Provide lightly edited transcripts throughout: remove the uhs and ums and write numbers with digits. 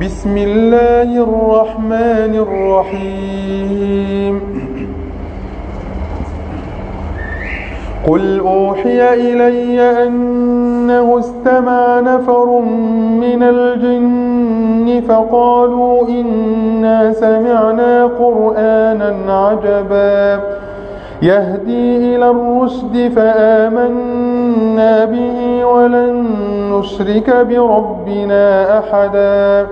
بسم الله الرحمن الرحيم. قل أوحي إلي أنه استمع نفر من الجن فقالوا إنا سمعنا قرآنا عجبا يهدي إلى الرشد فآمنا به ولن نشرك بربنا أحدا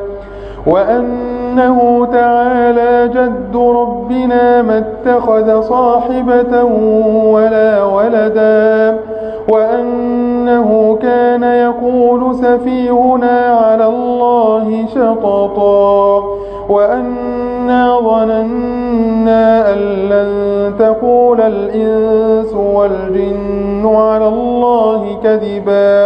وأنه تعالى جد ربنا ما اتخذ صاحبة ولا ولدا وأنه كان يقول سفيهنا على الله شططا وأنا ظننا أن لن تقول الإنس والجن على الله كذبا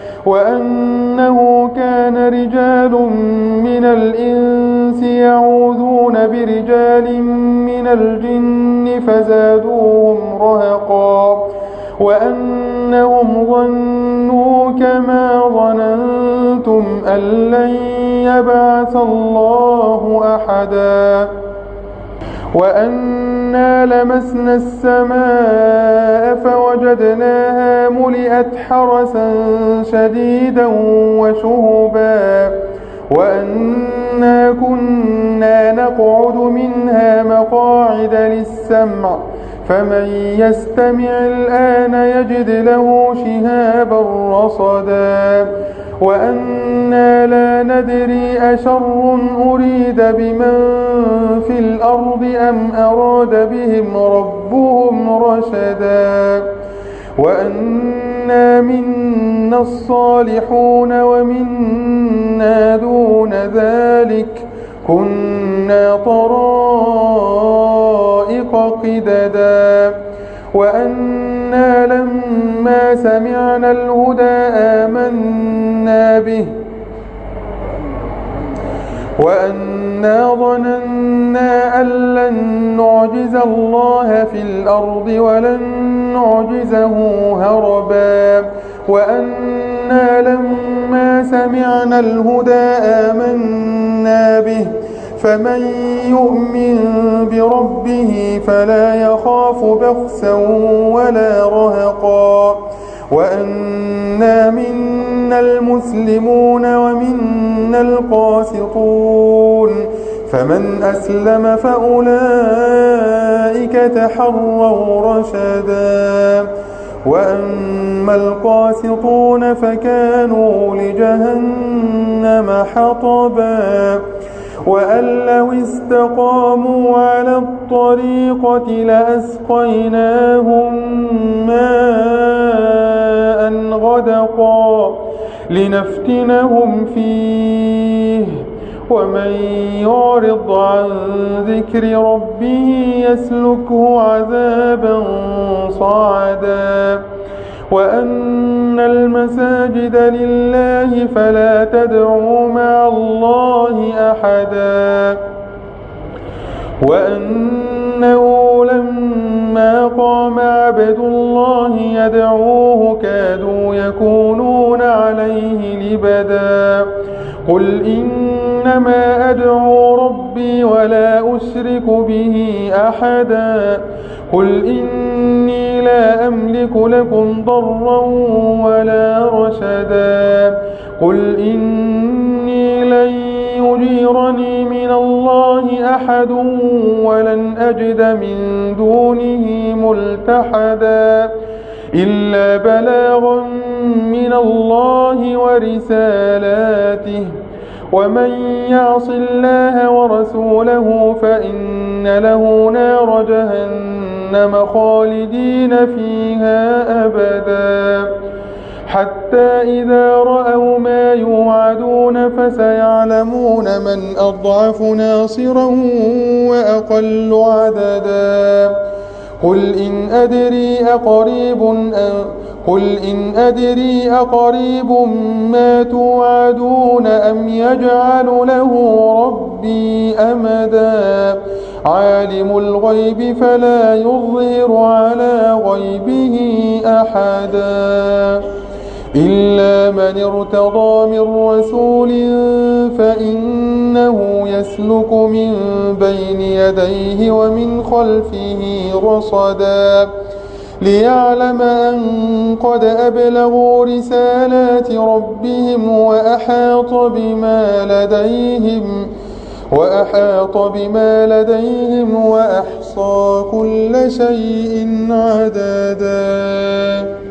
وأنه كان رجال من الإنس يعوذون برجال من الجن فزادوهم رهقا وأنهم ظنوا كما ظننتم أن لن يبعث الله أحدا وأنا لمسنا السماء فوجدناها ملئت حرسا شديدا وشهبا وأنا كنا نقعد منها مقاعد للسمع فمن يستمع الآن يجد له شهابا رصدا وأنا لا ندري أشر أريد بمن في الأرض أم أراد بهم ربهم رشدا وأنا منا الصالحون ومنا دون ذلك كنا طرائق قددا وأنا لما سمعنا الهدى آمنا به وأنا ظننا أن لن نعجز الله في الأرض ولن نعجزه هربا وأنا لما سمعنا الهدى آمنا به فمن يؤمن بربه فلا يخاف بخسا ولا رهقا وأنا منا المسلمون ومنا القاسطون فمن أسلم فأولئك تحروا رشدا وأما القاسطون فكانوا لجهنم حطبا وأن لو استقاموا على الطريقة لأسقيناهم ماء غدقا لنفتنهم فيه ومن يعرض عن ذكر ربه يسلكه عذابا صعدا وأن المساجد لله فلا تدعوا مع الله أحدا وأنه لما قام عبد الله يدعوه كادوا يكونون عليه لبدا قل إنما أدعو ربي ولا أشرك به أحدا قل إني لا أملك لكم ضرا ولا رشدا قل إني لن يجيرني من الله أحد ولن أجد من دونه ملتحدا إلا بلاغا من الله ورسالاته ومن يعص الله ورسوله فإن له نار جهنم خالدين فيها أبدا حتى إذا رأوا ما يوعدون فسيعلمون من أضعف ناصرا وأقل عددا قل إن أدري أقريب ما توعدون أم يجعل له ربي أمدا عالم الغيب فلا يظهر على غيبه أحدا إلا من ارتضى من رسول فإن يسلك من بين يديه ومن خلفه رصدا ليعلم أن قد أبلغوا رسالات ربهم وأحاط بما لديهم وأحصى كل شيء عددا.